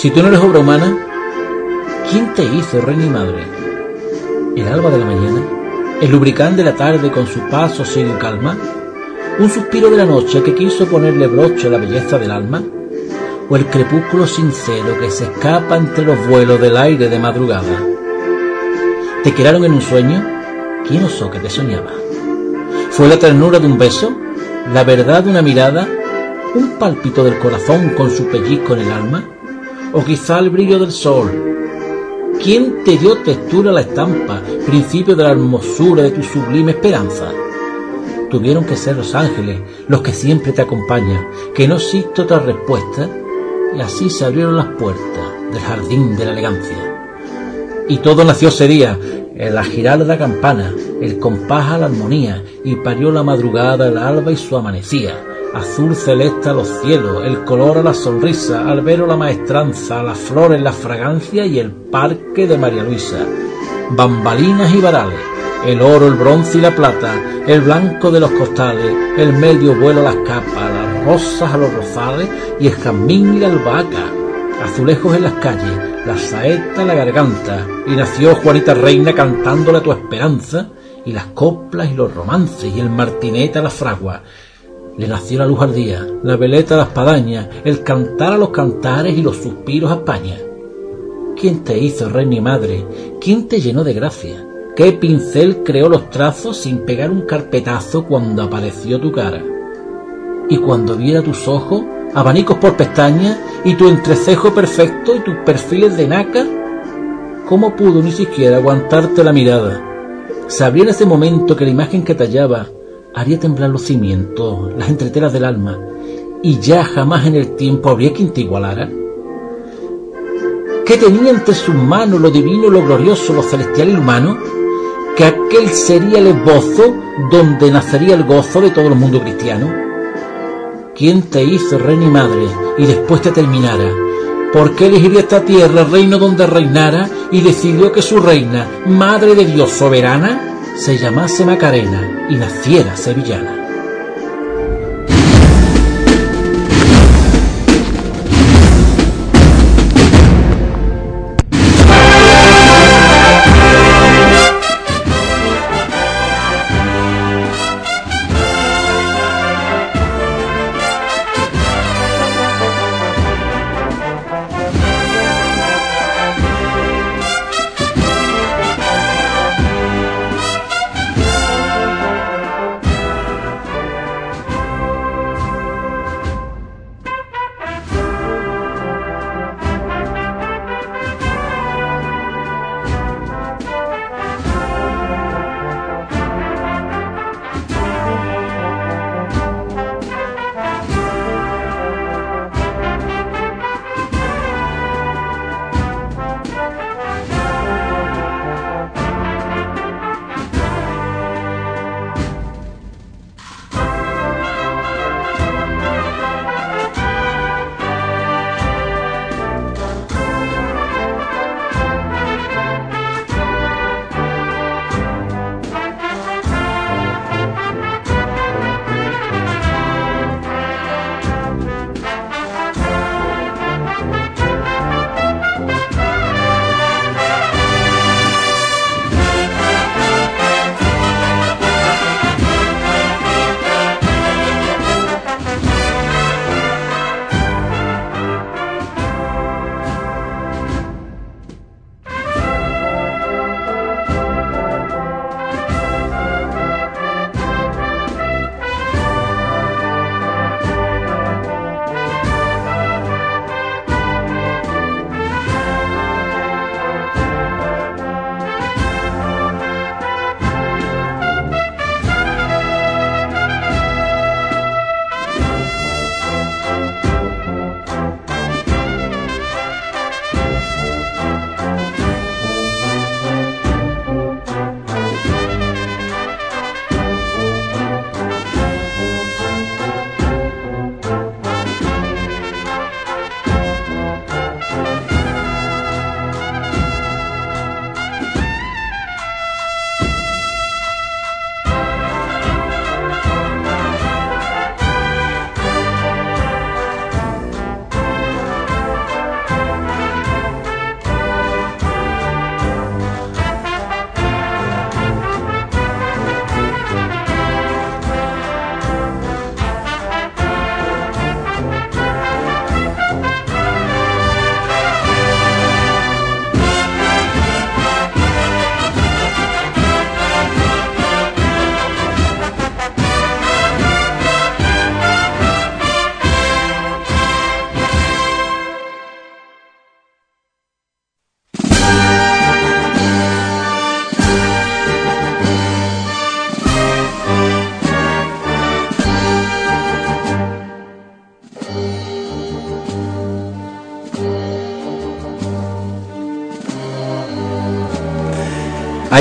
Si tú no eres obra humana, ¿quién te hizo reina y madre? ¿El alba de la mañana? ¿El lubricante de la tarde con su paso sin calma? ¿Un suspiro de la noche que quiso ponerle broche a la belleza del alma? ¿O el crepúsculo sincero que se escapa entre los vuelos del aire de madrugada? ¿Te quedaron en un sueño? ¿Quién osó que te soñaba? ¿Fue la ternura de un beso? ¿La verdad de una mirada? ¿Un pálpito del corazón con su pellizco en el alma? ¿O quizá el brillo del sol? ¿Quién te dio textura a la estampa, principio de la hermosura de tu sublime esperanza? Tuvieron que ser los ángeles los que siempre te acompañan, que no existe otra respuesta, y así se abrieron las puertas del jardín de la elegancia. Y todo nació ese día, en la girar de la campana, el compás a la armonía, y parió la madrugada, el alba y su amanecía. Azul celeste a los cielos, el color a la sonrisa, al vero la maestranza, las flores la fragancia y el parque de María Luisa. Bambalinas y varales, el oro, el bronce y la plata, el blanco de los costales, el medio vuelo a las capas, las rosas a los rosales y el jazmín y la albahaca. Azulejos en las calles, la saeta en la garganta, y nació Juanita Reina cantándole a tu esperanza, y las coplas y los romances y el martinete a la fragua. Le nació la luz al día, la veleta a la espadaña, el cantar a los cantares y los suspiros a España. ¿Quién te hizo reina y madre? ¿Quién te llenó de gracia? ¿Qué pincel creó los trazos sin pegar un carpetazo cuando apareció tu cara? Y cuando viera tus ojos, abanicos por pestañas, y tu entrecejo perfecto y tus perfiles de nácar, ¿cómo pudo ni siquiera aguantarte la mirada? Sabría en ese momento que la imagen que tallaba haría temblar los cimientos, las entretelas del alma, y ya jamás en el tiempo habría quien te igualara. ¿Qué tenía entre sus manos lo divino, lo glorioso, lo celestial y lo humano? Que aquel sería el esbozo donde nacería el gozo de todo el mundo cristiano. ¿Quién te hizo reina y madre y después te terminara? ¿Por qué elegiría esta tierra, reino donde reinara, y decidió que su reina, madre de Dios soberana, se llamase Macarena y naciera sevillana?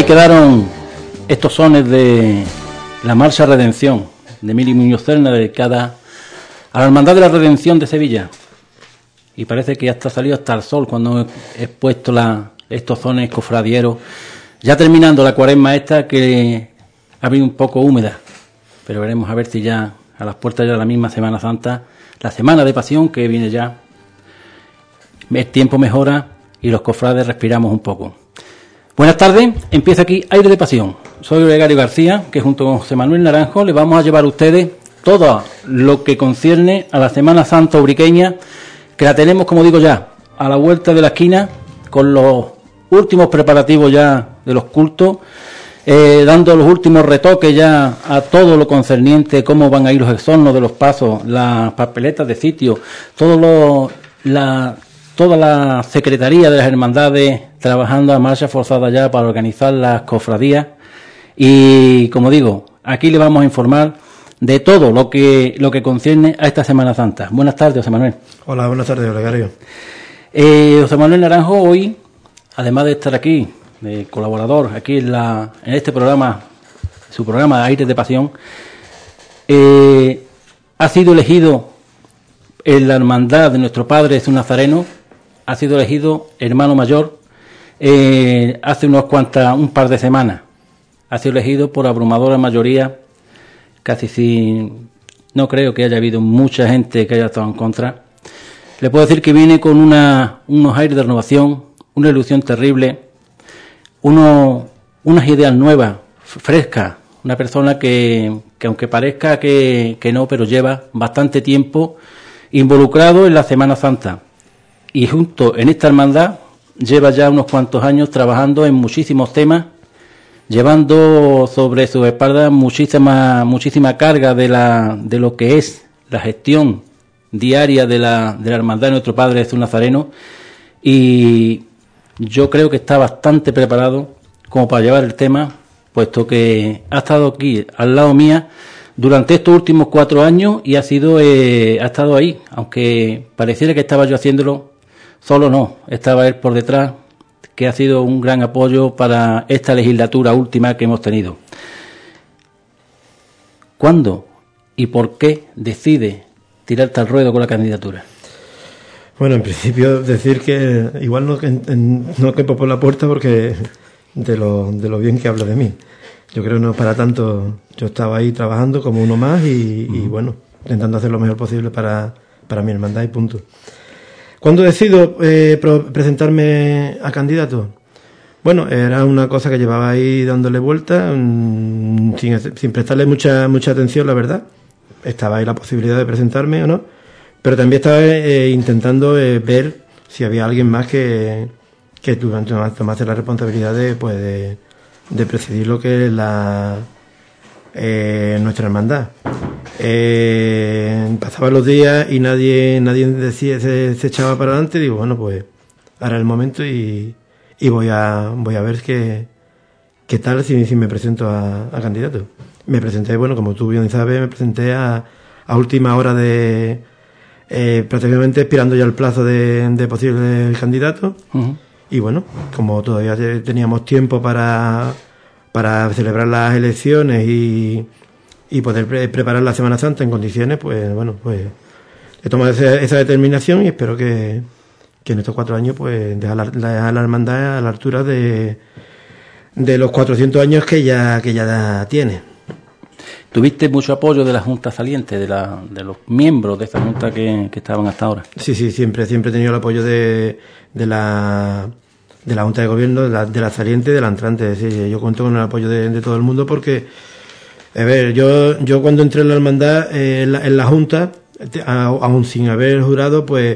Ahí quedaron estos sones de la Marcha Redención de Emilio Muñoz Cerna, dedicada a la Hermandad de la Redención de Sevilla. Y parece que hasta salió hasta el sol cuando he expuesto estos sones cofradieros, ya terminando la cuaresma esta, que ha venido un poco húmeda, pero veremos a ver si ya a las puertas ya de la misma Semana Santa, la Semana de Pasión que viene ya, el tiempo mejora y los cofrades respiramos un poco. Buenas tardes, empieza aquí Aire de Pasión. Soy Olegario García, que junto con José Manuel Naranjo le vamos a llevar a ustedes todo lo que concierne a la Semana Santa ubriqueña, que la tenemos, como digo ya, a la vuelta de la esquina, con los últimos preparativos ya de los cultos, dando los últimos retoques ya a todo lo concerniente, cómo van a ir los exornos de los pasos, las papeletas de sitio, toda la secretaría de las hermandades trabajando a marcha forzada ya para organizar las cofradías. Y como digo, aquí le vamos a informar de todo lo que concierne a esta Semana Santa. Buenas tardes, José Manuel. Hola, buenas tardes, Olegario. José Manuel Naranjo hoy, además de estar aquí, de colaborador aquí en este programa, su programa de Aires de Pasión, ha sido elegido en la hermandad de nuestro Padre Jesús Nazareno, ha sido elegido hermano mayor hace un par de semanas. Ha sido elegido por abrumadora mayoría, no creo que haya habido mucha gente que haya estado en contra. Le puedo decir que viene con unos aires de renovación, una ilusión terrible, unas ideas nuevas, frescas, una persona que aunque parezca que no, pero lleva bastante tiempo involucrado en la Semana Santa. Y junto en esta hermandad lleva ya unos cuantos años trabajando en muchísimos temas, llevando sobre su espalda muchísima carga de lo que es la gestión diaria de la hermandad de nuestro Padre Jesús Nazareno, y yo creo que está bastante preparado como para llevar el tema, puesto que ha estado aquí al lado mía durante estos últimos 4 años y ha estado ahí, aunque pareciera que estaba yo haciéndolo solo, no, estaba él por detrás, que ha sido un gran apoyo para esta legislatura última que hemos tenido. ¿Cuándo y por qué decide tirarte al ruedo con la candidatura? Bueno, en principio decir que igual no quepo por la puerta porque de lo bien que habla de mí. Yo creo que no es para tanto. Yo estaba ahí trabajando como uno más y bueno, intentando hacer lo mejor posible para mi hermandad y punto. ¿Cuándo decido presentarme a candidato? Bueno, era una cosa que llevaba ahí dándole vuelta, sin prestarle mucha atención, la verdad. Estaba ahí la posibilidad de presentarme o no, pero también estaba intentando ver si había alguien más que tomase la responsabilidad de presidir lo que es nuestra hermandad. Pasaban los días y nadie decía, se echaba para adelante. Digo, bueno, pues ahora es el momento y voy a ver qué tal si me presento a candidato. Me presenté, bueno, como tú bien sabes, me presenté a última hora prácticamente expirando ya el plazo de posibles candidatos. Uh-huh. Y bueno, como todavía teníamos tiempo para celebrar las elecciones y poder preparar la Semana Santa en condiciones, pues bueno, pues he tomado esa determinación y espero que en estos 4 años pues dejar la hermandad a la altura de los 400 años que ya tiene. ¿Tuviste mucho apoyo de la Junta saliente, de los miembros de esta Junta que estaban hasta ahora? Sí, siempre he tenido el apoyo de la Junta de Gobierno, de la saliente y de la entrante. Sí, yo cuento con el apoyo de todo el mundo porque, a ver, yo cuando entré en la hermandad, en la Junta, aún sin haber jurado, pues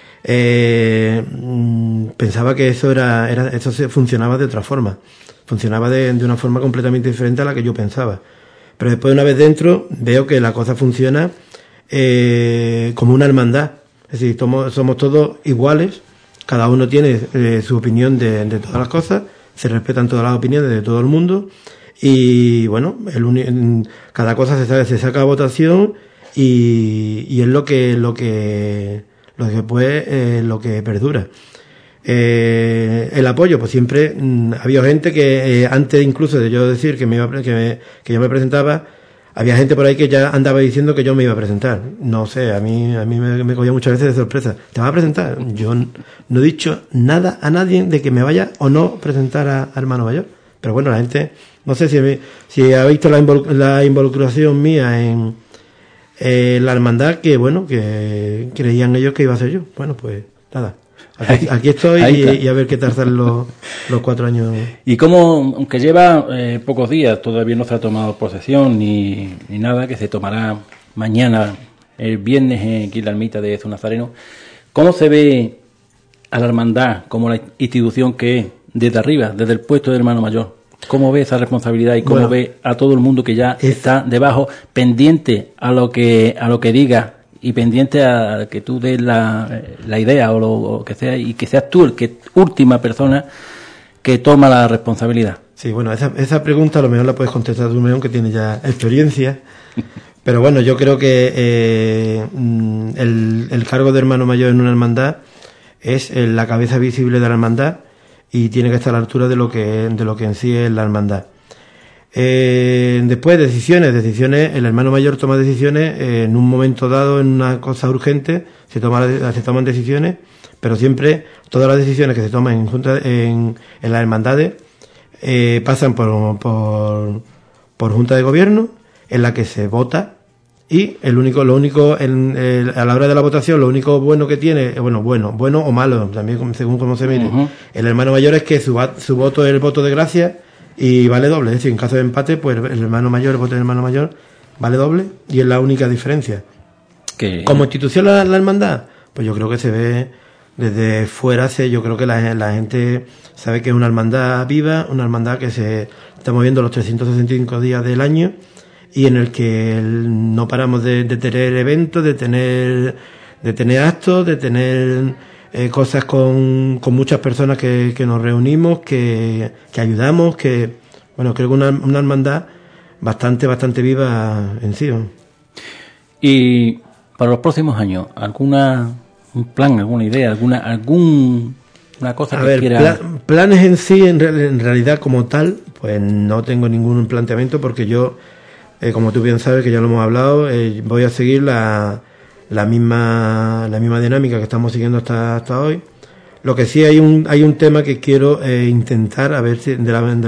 pensaba que eso funcionaba de otra forma. Funcionaba de una forma completamente diferente a la que yo pensaba. Pero después, una vez dentro, veo que la cosa funciona como una hermandad. Es decir, somos todos iguales, cada uno tiene su opinión de todas las cosas, se respetan todas las opiniones de todo el mundo y bueno, cada cosa se saca a votación y es lo que perdura. El apoyo, pues siempre había gente que antes incluso de yo decir que yo me presentaba, había gente por ahí que ya andaba diciendo que yo me iba a presentar. No sé, a mí me cogía muchas veces de sorpresa. ¿Te vas a presentar? Yo no he dicho nada a nadie de que me vaya o no presentar a hermano mayor. Pero bueno, la gente, no sé si ha visto la involucración mía en la hermandad, que bueno, que creían ellos que iba a ser yo. Bueno, pues nada. Aquí estoy y a ver qué tal salen los 4 años. Y como, aunque lleva pocos días, todavía no se ha tomado posesión ni nada, que se tomará mañana, el viernes, aquí en la ermita de Jesús Nazareno, ¿cómo se ve a la hermandad como la institución que es desde arriba, desde el puesto de hermano mayor? ¿Cómo ve esa responsabilidad y cómo ve a todo el mundo que ya está debajo, pendiente a lo que diga y pendiente a que tú des la idea o lo que sea, y que seas tú última persona que toma la responsabilidad? Sí, bueno, esa pregunta a lo mejor la puedes contestar tú, León, que tiene ya experiencia. Pero bueno, yo creo que el cargo de hermano mayor en una hermandad es la cabeza visible de la hermandad y tiene que estar a la altura de lo que en sí es la hermandad. Después, decisiones, el hermano mayor toma decisiones en un momento dado, en una cosa urgente, se toman decisiones, pero siempre todas las decisiones que se toman en las hermandades pasan por junta de gobierno, en la que se vota, y a la hora de la votación, lo único bueno que tiene, bueno o malo, también según cómo se mire, el hermano mayor, es que su voto es el voto de gracia y vale doble. Es decir, en caso de empate, pues el voto del hermano mayor vale doble, y es la única diferencia. Como institución la hermandad, pues yo creo que se ve desde fuera, yo creo que la gente sabe que es una hermandad viva, una hermandad que se está moviendo los 365 días del año, y en el que no paramos de tener eventos, de tener actos, de tener cosas con muchas personas que nos reunimos, que ayudamos, bueno, creo que una hermandad bastante viva en sí. Y para los próximos años, un plan, alguna idea, alguna cosa que quiera. Planes en sí, en realidad como tal, pues no tengo ningún planteamiento, porque yo, como tú bien sabes, que ya lo hemos hablado, voy a seguir la misma dinámica que estamos siguiendo hasta hoy. Lo que sí hay un tema que quiero intentar, a ver si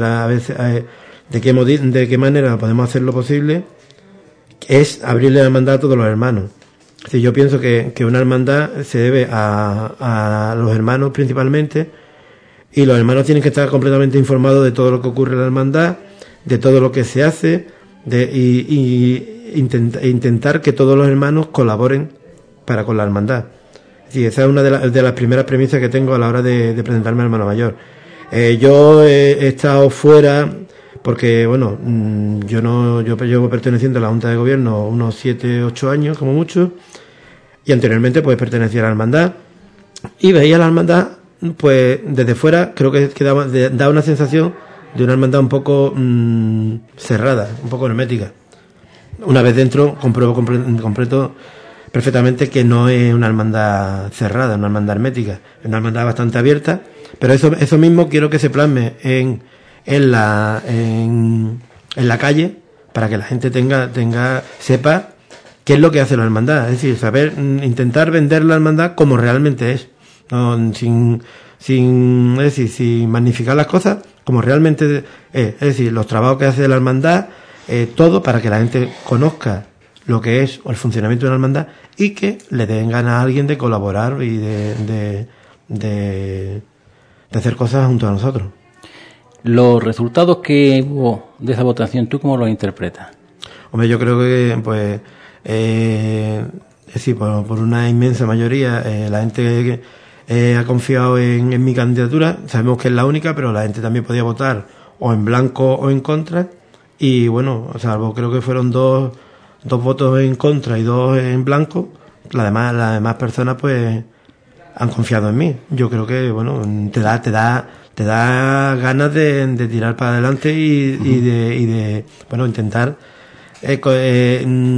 de qué manera podemos hacer lo posible, es abrirle la hermandad a todos los hermanos. Si yo pienso que una hermandad se debe a los hermanos principalmente, y los hermanos tienen que estar completamente informados de todo lo que ocurre en la hermandad, de todo lo que se hace, intentar que todos los hermanos colaboren para con la hermandad. Sí, esa es una de las primeras premisas que tengo a la hora de presentarme al hermano mayor. Yo he estado fuera porque, bueno, yo llevo perteneciendo a la Junta de Gobierno unos 7-8 años como mucho, y anteriormente pues pertenecía a la hermandad y veía la hermandad pues desde fuera. Creo que da una sensación de una hermandad un poco cerrada, un poco hermética. Una vez dentro compruebo completo perfectamente que no es una hermandad cerrada, una hermandad hermética, es una hermandad bastante abierta, pero eso mismo quiero que se plasme en la calle, para que la gente sepa qué es lo que hace la hermandad. Es decir, intentar vender la hermandad como realmente es, no, sin magnificar las cosas, como realmente es decir, los trabajos que hace la hermandad, todo para que la gente conozca lo que es el funcionamiento de una hermandad, y que le den ganas a alguien de colaborar y de hacer cosas junto a nosotros. Los resultados que hubo de esa votación, ¿tú cómo los interpretas? Hombre, yo creo que pues por una inmensa mayoría la gente ha confiado en mi candidatura. Sabemos que es la única, pero la gente también podía votar o en blanco o en contra, y bueno, salvo creo que fueron dos votos en contra y 2 en blanco, las demás personas pues han confiado en mí. Yo creo que bueno, te da ganas de tirar para adelante y de bueno, intentar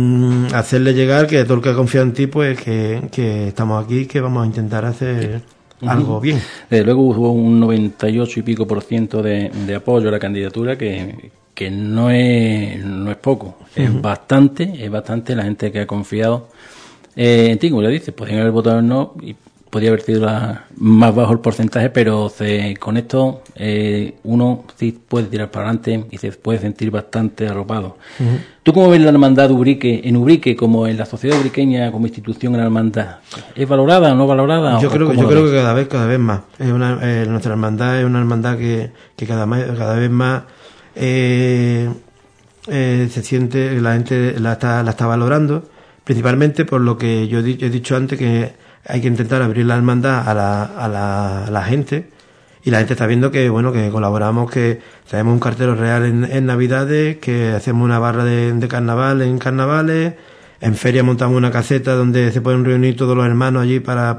hacerle llegar que todo el que ha confiado en ti, pues que estamos aquí, que vamos a intentar hacer algo bien. Desde luego hubo un 98 y pico % de apoyo a la candidatura, que no es poco, es bastante la gente que ha confiado en ti. Como le dices, podrían haber votado no y podría haber sido más bajo el porcentaje, pero con esto uno sí puede tirar para adelante y se puede sentir bastante arropado. ¿Tú cómo ves la hermandad de Ubrique, en Ubrique, como en la sociedad ubriqueña, como institución en la hermandad? ¿Es valorada o no valorada? Yo creo que cada vez más. Nuestra hermandad es una hermandad que cada vez más se siente, la gente la está valorando, principalmente por lo que yo he dicho antes, que hay que intentar abrir la hermandad a la gente, y la gente está viendo que que colaboramos, que traemos un cartero real en Navidades, que hacemos una barra de carnaval en carnavales, en feria montamos una caseta donde se pueden reunir todos los hermanos allí para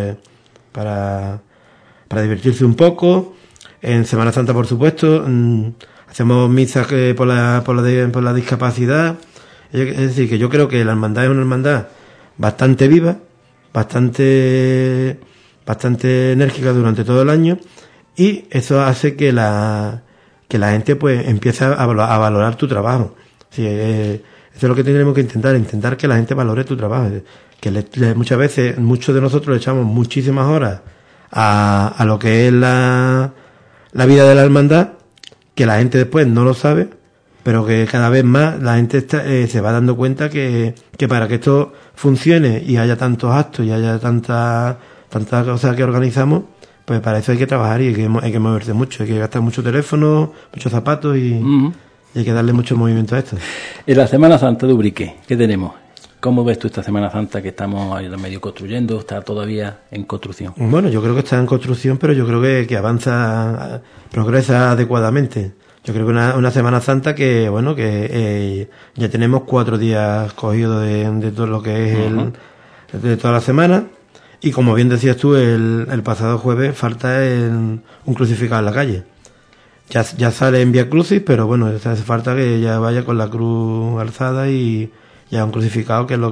divertirse un poco. En Semana Santa, por supuesto, hacemos misas por la discapacidad. Es decir, que yo creo que la hermandad es una hermandad bastante viva, bastante enérgica durante todo el año, y eso hace que la gente pues empiece a valorar tu trabajo. Sí, eso es lo que tenemos que intentar que la gente valore tu trabajo, que muchas veces muchos de nosotros le echamos muchísimas horas a lo que es la vida de la hermandad, que la gente después no lo sabe, pero que cada vez más la gente se va dando cuenta que para que esto funcione y haya tantos actos y haya tantas cosas que organizamos, pues para eso hay que trabajar y hay que moverse mucho, hay que gastar mucho teléfono, muchos zapatos y hay que darle mucho movimiento a esto. En la Semana Santa de Ubrique, ¿qué tenemos? ¿Cómo ves tú esta Semana Santa que estamos ahí medio construyendo? ¿Está todavía en construcción? Bueno, yo creo que está en construcción, pero yo creo que avanza, progresa adecuadamente. Yo creo que una Semana Santa que ya tenemos 4 días cogidos de todo lo que es de toda la semana. Y como bien decías tú, el pasado jueves falta un crucificado en la calle. Ya sale en Vía Crucis, pero bueno, hace falta que ya vaya con la cruz alzada y ya un crucificado, que es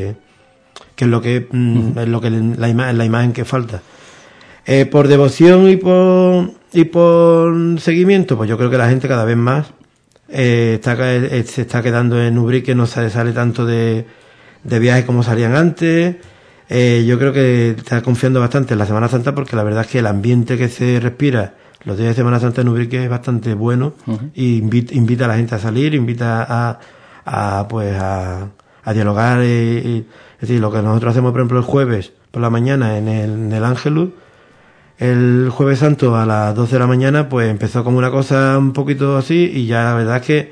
la imagen que falta. Por devoción y por seguimiento, pues yo creo que la gente cada vez más se está quedando en Ubrique, no sale tanto de viajes como salían antes. Yo creo que está confiando bastante en la Semana Santa, porque la verdad es que el ambiente que se respira los días de Semana Santa en Ubrique es bastante bueno, y invita a la gente a salir, invita a dialogar. Es decir, lo que nosotros hacemos, por ejemplo, el jueves por la mañana en el Ángelus, el Jueves Santo a las 12 de la mañana, pues empezó como una cosa un poquito así, y ya la verdad es que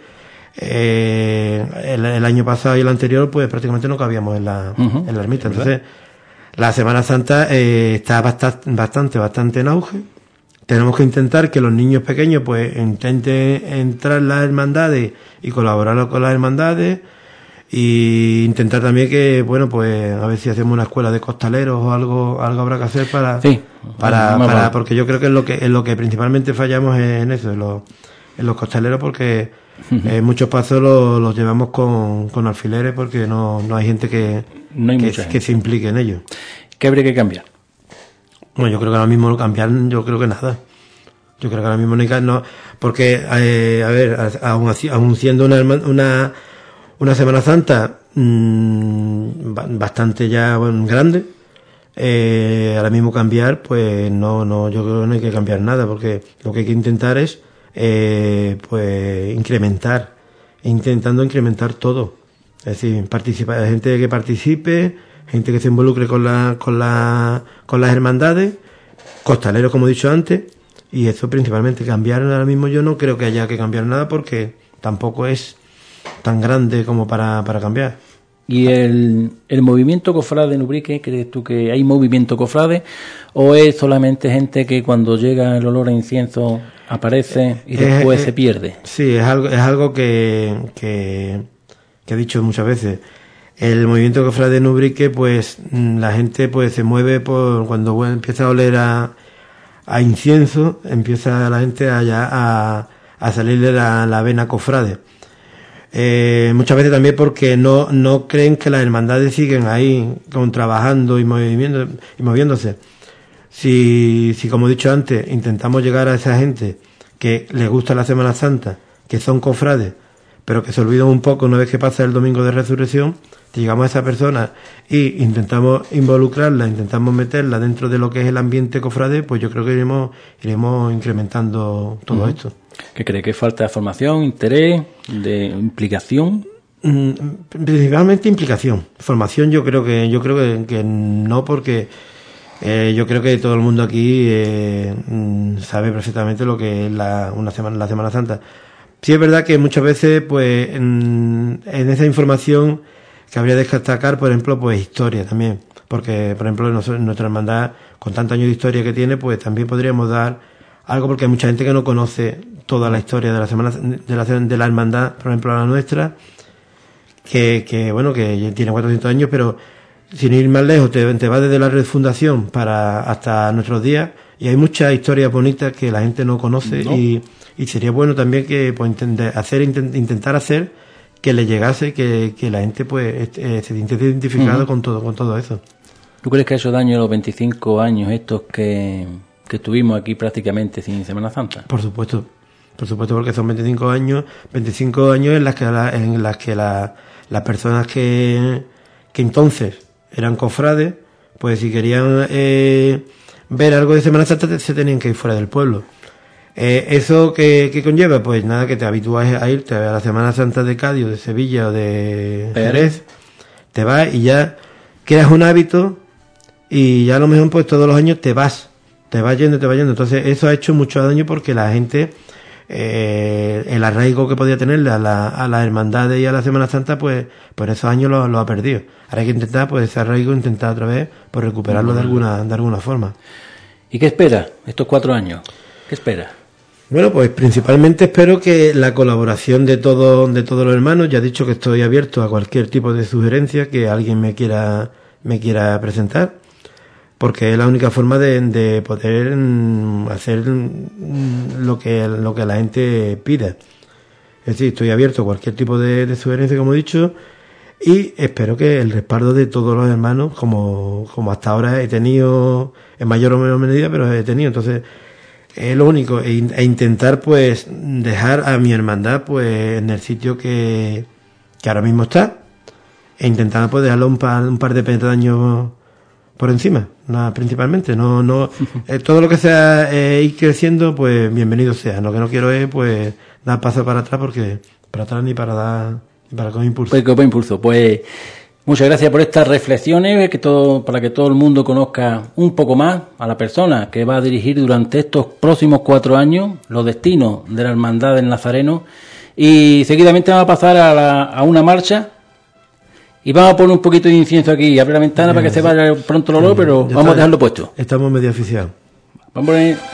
el año pasado y el anterior pues prácticamente no cabíamos en la ermita. Entonces la Semana Santa está bastante en auge. Tenemos que intentar que los niños pequeños pues intenten entrar en las hermandades y colaborar con las hermandades, y intentar también que, pues a ver si hacemos una escuela de costaleros o algo habrá que hacer para porque yo creo que es lo que principalmente fallamos en eso, en los costaleros, porque muchos pasos los llevamos con alfileres, porque no hay gente que se implique en ello. ¿Qué habría que cambiar? Bueno, yo creo que ahora mismo no cambiar, yo creo que nada. Yo creo que ahora mismo no, porque aún siendo una Semana Santa bastante ya grande, ahora mismo cambiar, pues no, yo creo que no hay que cambiar nada, porque lo que hay que intentar es intentando incrementar todo. Es decir, gente que participe, gente que se involucre con las hermandades, costaleros, como he dicho antes, y eso principalmente. Cambiar ahora mismo yo no creo que haya que cambiar nada, porque tampoco es tan grande como para cambiar. ¿Y el movimiento cofrade en Ubrique, crees tú que hay movimiento cofrade, o es solamente gente que cuando llega el olor a incienso aparece y después se pierde? Sí, es algo que he dicho muchas veces. El movimiento cofrade en Ubrique, pues la gente pues se mueve cuando empieza a oler a incienso, empieza la gente a salirle la vena cofrade. Muchas veces también porque no creen que las hermandades siguen ahí trabajando y moviéndose. Si como he dicho antes, intentamos llegar a esa gente que les gusta la Semana Santa, que son cofrades, pero que se olvidan un poco una vez que pasa el Domingo de Resurrección, llegamos a esa persona y intentamos involucrarla, intentamos meterla dentro de lo que es el ambiente cofrade, pues yo creo que iremos incrementando todo esto. ¿Qué cree? ¿Que falta de formación, interés, de implicación? Principalmente implicación. Formación yo creo que no, porque yo creo que todo el mundo aquí sabe perfectamente lo que es la Semana Santa. Sí es verdad que muchas veces, pues, en esa información que habría de destacar, por ejemplo, pues historia también. Porque, por ejemplo, nuestra hermandad, con tantos años de historia que tiene, pues también podríamos dar algo, porque hay mucha gente que no conoce toda la historia de la semana de la hermandad, por ejemplo, la nuestra, que bueno, que tiene 400 años, pero sin ir más lejos, te va desde la refundación hasta nuestros días, y hay muchas historias bonitas que la gente no conoce, no. Y sería bueno también que pues intentar hacer que le llegase, que la gente pues se sintiese identificado con todo eso. ¿Tú crees que ha hecho daño los 25 años estos que estuvimos aquí prácticamente sin Semana Santa? Por supuesto, porque son 25 años en las que las personas que entonces eran cofrades, pues si querían ver algo de Semana Santa se tenían que ir fuera del pueblo. ¿Eso qué conlleva? Pues nada, que te habitúas a irte a la Semana Santa de Cádiz, o de Sevilla o de Jerez, te vas y ya creas un hábito, y ya a lo mejor pues todos los años te vas yendo. Entonces eso ha hecho mucho daño, porque la gente, el arraigo que podía tenerle a las hermandades y a la Semana Santa, pues por esos años lo ha perdido. Ahora hay que intentar, pues ese arraigo, intentar otra vez pues recuperarlo de alguna forma. ¿Y qué espera estos 4 años? ¿Qué espera? Bueno, pues principalmente espero que la colaboración de todos los hermanos. Ya he dicho que estoy abierto a cualquier tipo de sugerencia que alguien me quiera presentar, porque es la única forma de poder hacer lo que la gente pida. Es decir, estoy abierto a cualquier tipo de sugerencia, como he dicho, y espero que el respaldo de todos los hermanos, como hasta ahora he tenido, en mayor o menor medida, pero he tenido. Entonces, es lo único, e intentar pues dejar a mi hermandad pues en el sitio que ahora mismo está, e intentar pues dejarlo un par de peldaños por encima, principalmente. No todo lo que sea ir creciendo, pues bienvenido sea. Lo que no quiero es pues dar paso para atrás, porque para atrás ni para coger impulso. Pues coger impulso. Pues muchas gracias por estas reflexiones, para que todo el mundo conozca un poco más a la persona que va a dirigir durante estos próximos 4 años los destinos de la Hermandad del Nazareno. Y seguidamente vamos a pasar a una marcha, y vamos a poner un poquito de incienso aquí, abre la ventana para que se vaya pronto el olor, pero vamos a dejarlo puesto. Estamos medio oficial. Vamos a poner...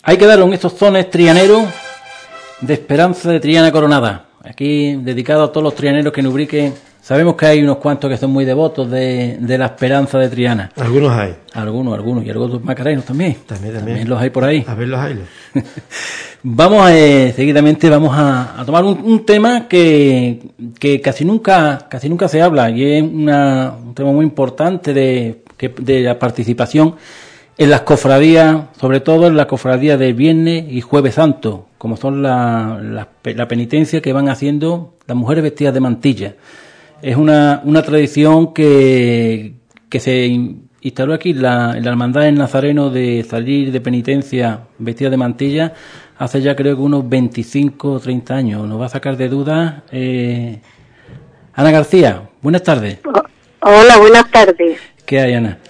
Ahí quedaron estos sones trianeros de Esperanza de Triana Coronada. Aquí dedicado a todos los trianeros que en Ubrique. Sabemos que hay unos cuantos que son muy devotos de la Esperanza de Triana. Algunos hay. Algunos. Y algunos macarenos también. También los hay por ahí. A ver, los hay. Vamos seguidamente vamos a tomar un tema que casi nunca se habla, y es un tema muy importante de la participación en las cofradías, sobre todo en la cofradía de Viernes y Jueves Santo, como son la penitencia que van haciendo las mujeres vestidas de mantilla. Es una tradición que se instaló aquí en la Hermandad del Nazareno, de salir de penitencia vestida de mantilla hace ya creo que unos 25 o 30 años. Nos va a sacar de dudas Ana García. Buenas tardes. Hola, buenas tardes. ¿Qué hay, Ana?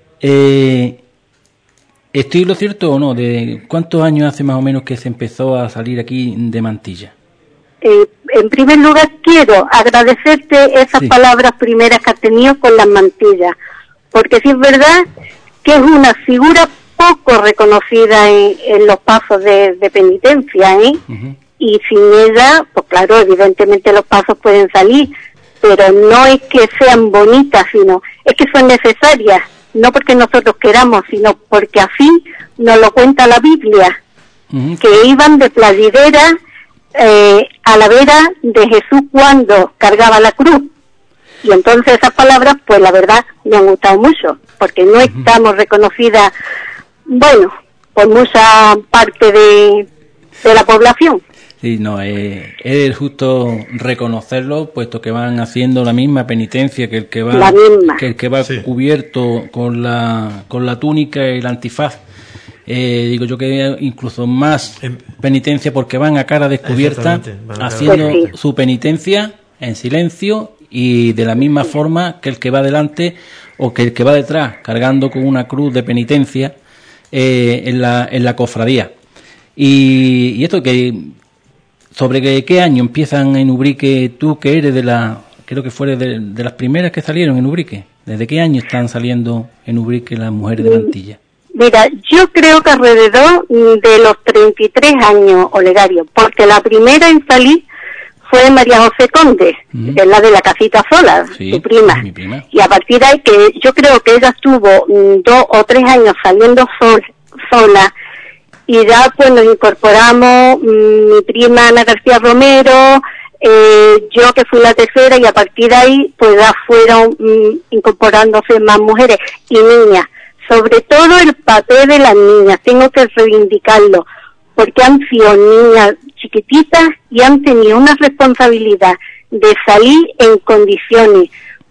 ¿Estoy lo cierto o no? ¿De cuántos años hace más o menos que se empezó a salir aquí de mantilla? En primer lugar, quiero agradecerte esas palabras primeras que has tenido con las mantillas, porque sí es verdad que es una figura poco reconocida en los pasos de penitencia, Uh-huh. Y sin ella, pues claro, evidentemente los pasos pueden salir, pero no es que sean bonitas, sino es que son necesarias, no porque nosotros queramos, sino porque así nos lo cuenta la Biblia, Uh-huh. que iban de playidera a la vera de Jesús cuando cargaba la cruz. Y entonces esas palabras, pues la verdad, me han gustado mucho, porque no estamos reconocidas, bueno, por mucha parte de la población. Sí, no, es justo reconocerlo, puesto que van haciendo la misma penitencia que el que va Sí. cubierto con la túnica y el antifaz. Digo yo que incluso más penitencia, porque van a cara descubierta haciendo Pues sí. su penitencia en silencio y de la misma forma que el que va delante o que el que va detrás cargando con una cruz de penitencia en la cofradía. Y esto que sobre qué año empiezan en Ubrique, tú que eres creo que fueres de las primeras que salieron en Ubrique, ¿desde qué año están saliendo en Ubrique las mujeres de mantilla? Mira, yo creo que alrededor de los 33 años, Olegario, porque la primera en salir fue María José Conde, que es la de la casita sola, Sí, su prima. mi prima. Y a partir de ahí, que yo creo que ella estuvo 2 o 3 años saliendo sola, y ya pues nos incorporamos, mi prima Ana García Romero, yo que fui la tercera, y a partir de ahí pues ya fueron incorporándose más mujeres y niñas. Sobre todo el papel de las niñas, tengo que reivindicarlo, porque han sido niñas chiquititas y han tenido una responsabilidad de salir en condiciones,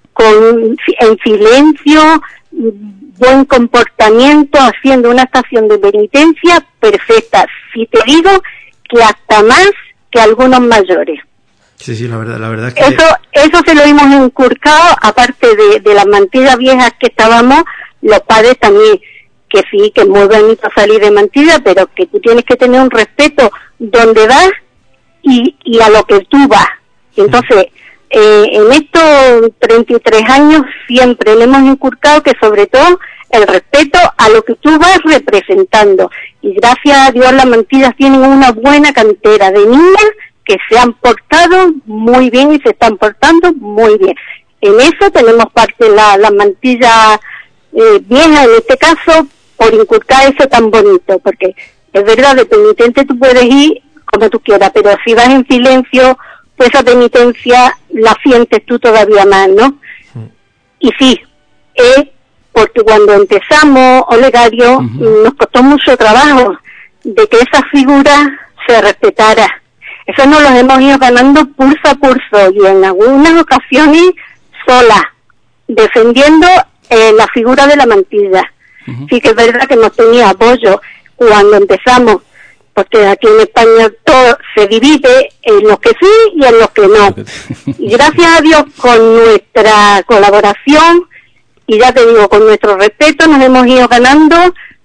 en silencio, buen comportamiento, haciendo una estación de penitencia perfecta. Si te digo que hasta más que algunos mayores. Sí, la verdad es que... Eso se lo hemos inculcado, aparte de las mantillas viejas que estábamos, los padres también, que sí, que es muy bonito salir de mantilla, pero que tú tienes que tener un respeto donde vas y a lo que tú vas. Entonces, en estos 33 años siempre le hemos inculcado que sobre todo el respeto a lo que tú vas representando. Y gracias a Dios las mantillas tienen una buena cantera de niñas que se han portado muy bien y se están portando muy bien. En eso tenemos parte las mantillas viejas, en este caso, por inculcar eso tan bonito, porque es verdad, de penitente tú puedes ir como tú quieras, pero si vas en silencio, pues esa penitencia la sientes tú todavía más, ¿no? Y sí, porque cuando empezamos, Olegario, nos costó mucho trabajo de que esa figura se respetara. Eso nos lo hemos ido ganando pulso a pulso, y en algunas ocasiones sola, defendiendo la figura de la mantilla. Sí que es verdad que nos tenía apoyo cuando empezamos, porque aquí en España todo se divide en los que sí y en los que no. Y gracias a Dios, con nuestra colaboración, y ya te digo, con nuestro respeto, nos hemos ido ganando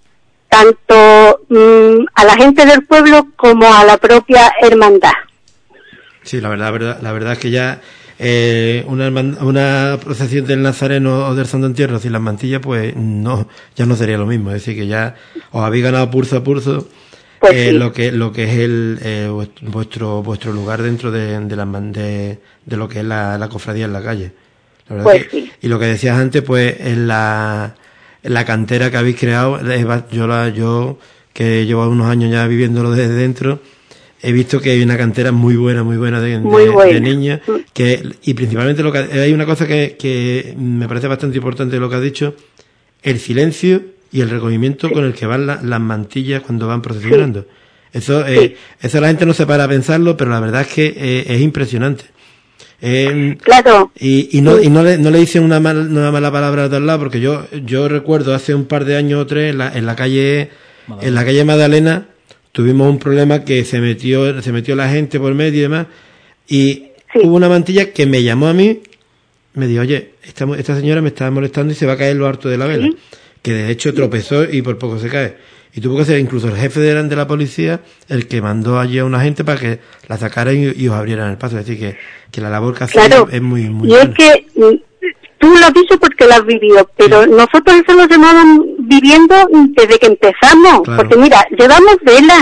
tanto a la gente del pueblo como a la propia hermandad. Sí, la verdad es que ya una procesión del Nazareno o del Santo Entierro sin las mantillas, pues no, ya no sería lo mismo. Es decir, que ya os habéis ganado pulso a pulso Pues sí. lo que es el vuestro lugar dentro de lo que es la cofradía en la calle. La verdad Pues sí. Y lo que decías antes, pues en la cantera que habéis creado, yo que llevo unos años ya viviéndolo desde dentro, he visto que hay una cantera muy buena de niños, y principalmente hay una cosa que me parece bastante importante de lo que has dicho, el silencio y el recogimiento con el que van las mantillas cuando van procesionando. Eso la gente no se para a pensarlo, pero la verdad es que es impresionante. Claro. Y no le dicen una mala palabra al lado, porque yo recuerdo hace un par de años o tres en la calle Magdalena tuvimos un problema que se metió la gente por medio y demás, y hubo una mantilla que me llamó a mí, me dijo, oye, esta señora me está molestando y se va a caer lo harto de la vela, que de hecho tropezó y por poco se cae, y tuvo que ser incluso el jefe de la policía el que mandó allí a una gente para que la sacaran y os abrieran el paso. Es decir, que la labor que hace es muy y buena. es que tú lo has dicho porque lo has vivido, pero nosotros eso lo llevamos viviendo desde que empezamos, porque mira, llevamos velas,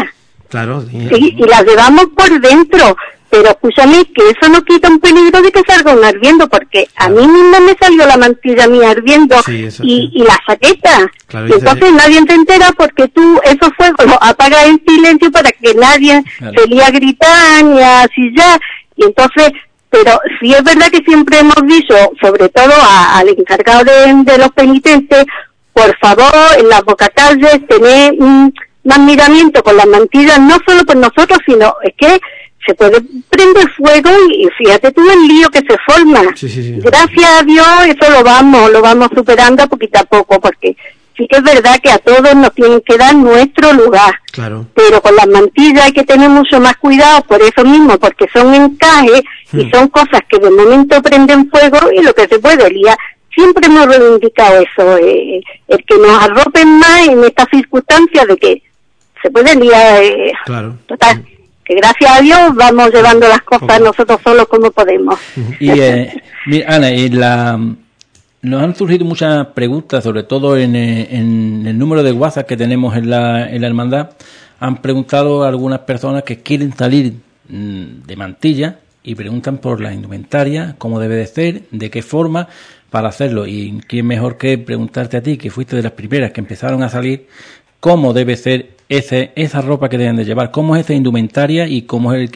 y las llevamos por dentro, pero escúchame que eso no quita un peligro de que salga un ardiendo, porque a mí misma me salió la mantilla mía ardiendo y la saqueta, y entonces nadie se entera porque tú esos fuegos los apagas en silencio para que nadie se lía a gritar ni a chillar, y entonces... Pero sí es verdad que siempre hemos dicho, sobre todo al encargado de los penitentes, por favor, en las bocacalles, tener más miramiento con las mantillas, no solo por nosotros, sino es que se puede prender fuego y fíjate tú el lío que se forma. Gracias a Dios eso lo vamos superando a poquito a poco, porque sí que es verdad que a todos nos tienen que dar nuestro lugar. Pero con las mantillas hay que tener mucho más cuidado por eso mismo, porque son encajes y son cosas que de momento prenden fuego y lo que se puede liar. Siempre hemos reivindicado eso, el que nos arropen más en estas circunstancias de que se puede liar. Total, que gracias a Dios vamos llevando las cosas nosotros solos como podemos. Y mira, Ana, nos han surgido muchas preguntas, sobre todo en el número de WhatsApp que tenemos en la hermandad. Han preguntado a algunas personas que quieren salir de mantilla y preguntan por la indumentaria, cómo debe de ser, de qué forma para hacerlo. Y quién mejor que preguntarte a ti, que fuiste de las primeras que empezaron a salir, cómo debe ser esa ropa que deben de llevar, cómo es esa indumentaria y cómo es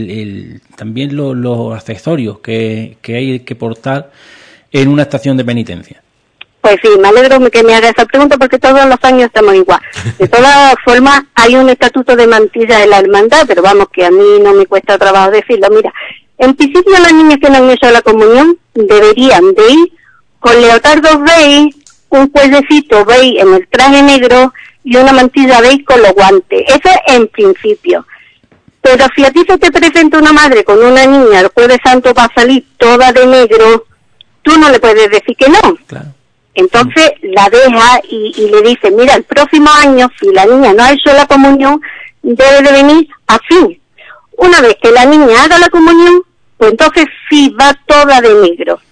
también los accesorios que hay que portar en una estación de penitencia. Pues sí, me alegro que me haga esa pregunta porque todos los años estamos igual. De todas formas, hay un estatuto de mantilla de la hermandad, pero vamos, que a mí no me cuesta trabajo decirlo. Mira, en principio las niñas que no han hecho la comunión deberían de ir con leotardos beige, un cuellecito beige en el traje negro y una mantilla beige con los guantes. Eso es en principio. Pero si a ti se te presenta una madre con una niña el Jueves Santo para salir toda de negro, tú no le puedes decir que no. Entonces la deja y le dice, mira, el próximo año, si la niña no ha hecho la comunión, debe de venir así. Una vez que la niña haga la comunión, pues entonces sí va toda de negro.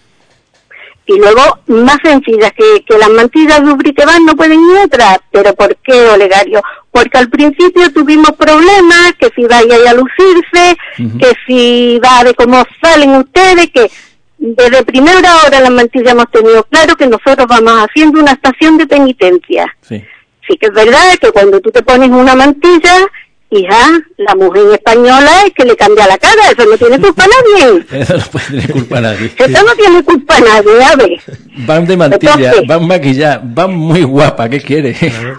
Y luego, más sencillas, que las mantillas de van no pueden ir otras. ¿Pero por qué, Olegario? Porque al principio tuvimos problemas, que si vaya a lucirse, que si va de cómo salen ustedes, que... Desde primera hora las mantillas hemos tenido claro que nosotros vamos haciendo una estación de penitencia. Sí que es verdad que cuando tú te pones una mantilla, hija, la mujer española es que le cambia la cara, eso no tiene culpa nadie. Eso no puede tener culpa nadie. Eso no tiene culpa nadie, a ver. Van de mantilla, entonces, van maquilladas, van muy guapas, ¿qué quiere?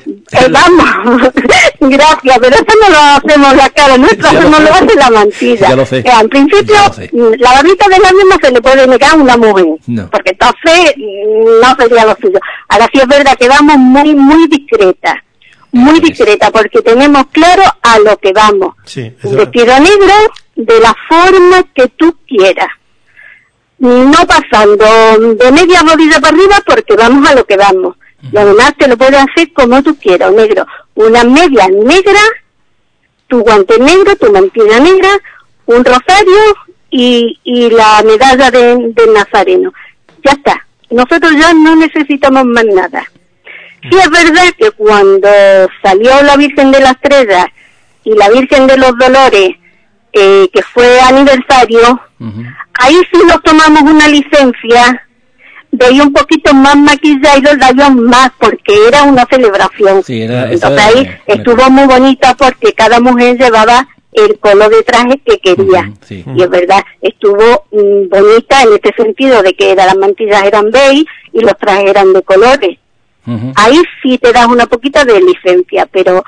Vamos, gracias, pero eso no lo hacemos la cara nuestra, eso no lo hace la mantilla. Ya lo sé. Al principio, la babita de la misma se le puede negar a una mujer, porque entonces no sería lo suyo. Ahora sí es verdad que vamos muy, muy discretas. Muy discreta, porque tenemos claro a lo que vamos. Un vestido negro de la forma que tú quieras. No pasando de media rodilla para arriba, porque vamos a lo que vamos. Lo demás te lo puedes hacer como tú quieras, negro. Una media negra, tu guante negro, tu mantilla negra, un rosario y la medalla del Nazareno. Ya está. Nosotros ya no necesitamos más nada. Sí es verdad que cuando salió la Virgen de la Estrella y la Virgen de los Dolores, que fue aniversario, ahí sí nos tomamos una licencia de ir un poquito más maquillada y los labios más, porque era una celebración. Sí, entonces ahí estuvo muy bonita porque cada mujer llevaba el color de traje que quería. Sí. Y es verdad, estuvo bonita en este sentido de que las mantillas eran beige y los trajes eran de colores. Ahí sí te das una poquita de licencia, pero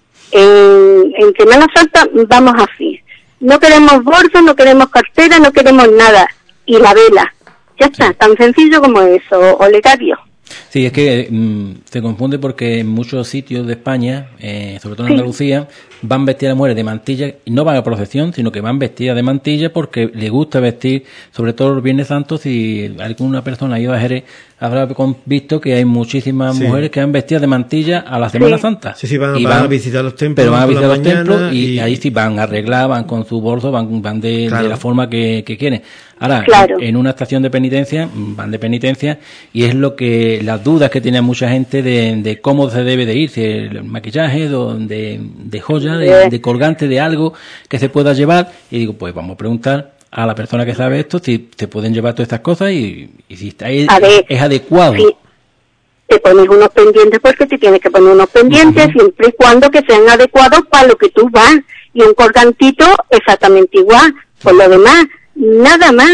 en Semana Santa vamos así. No queremos bolso, no queremos cartera, no queremos nada. Y la vela. Ya está, tan sencillo como eso, Olegario. Sí, es que se confunde porque en muchos sitios de España, sobre todo en Andalucía, van vestidas las mujeres de mantilla, y no van a procesión, sino que van vestidas de mantilla porque les gusta vestir, sobre todo los Viernes Santos. Si alguna persona ha ido a Jerez, habrá visto que hay muchísimas mujeres que van vestidas de mantilla a la Semana Santa. Sí, van a visitar los templos. Pero van a visitar los templos y ahí sí van arregladas, van con su bolso, van de la forma que quieren. Ahora, en una estación de penitencia, van de penitencia, y es lo que las dudas que tiene mucha gente de cómo se debe de ir, si el maquillaje, de joya, de colgante, de algo que se pueda llevar. Y digo, pues vamos a preguntar a la persona que sabe esto si te pueden llevar todas estas cosas y si está es adecuado. Sí. Te pones unos pendientes porque te tienes que poner unos pendientes siempre y cuando que sean adecuados para lo que tú vas. Y un colgantito exactamente igual. Por lo demás, nada más.